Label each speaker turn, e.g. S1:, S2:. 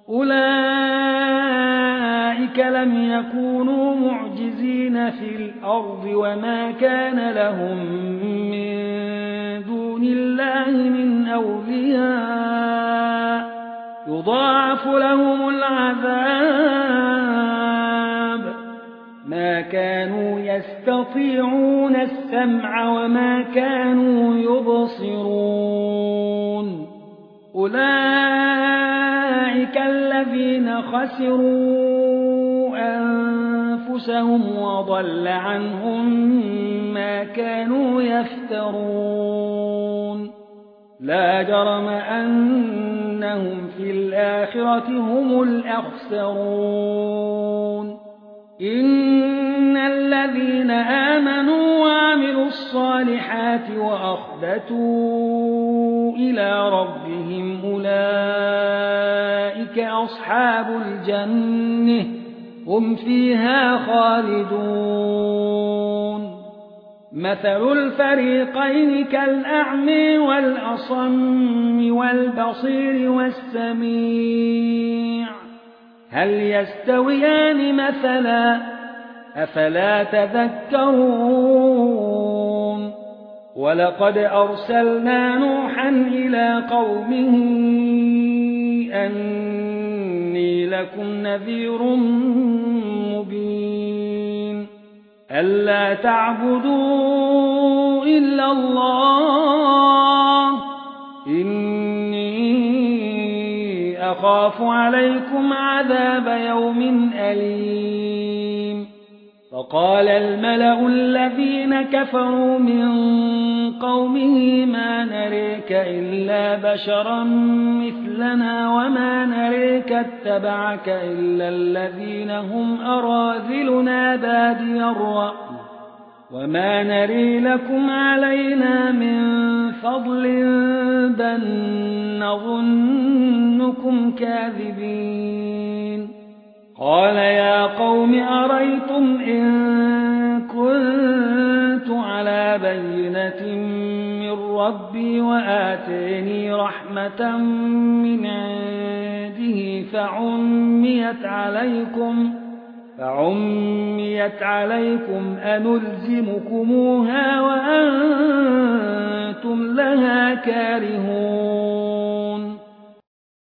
S1: أولئك لم يكونوا معجزين في الأرض وما كان لهم من دون الله من أولياء يضاعف لهم العذاب ما كانوا يستطيعون السمع وما كانوا يبصرون أولئك الذين خسروا أنفسهم وضل عنهم ما كانوا يفترون لا جرم أنهم في الآخرة هم الأخسرون إن الذين آمنوا وعملوا الصالحات وأخبتوا إلى ربهم أولئك أصحاب الجنة هم فيها خالدون مثل الفريقين كالأعمى والأصم والبصير والسميع هل يستويان مثلا أفلا تذكرون ولقد أرسلنا نوحا إلى قومه أني لكم نذير مبين ألا تعبدوا إلا الله إني أخاف عليكم عذاب يوم أليم فقال الملأ الذين كفروا من قومه ما نريك إلا بشرا مثلنا وما نريك اتبعك إلا الذين هم أراذلنا بادي الرأي وما نري لكم علينا من فضل بل نظنكم كاذبين قال يا قوم أريتم إن كنت على بينة من ربي وآتيني رحمة من عنده فعميت عليكم أنلزمكموها وأنتم لها كارهون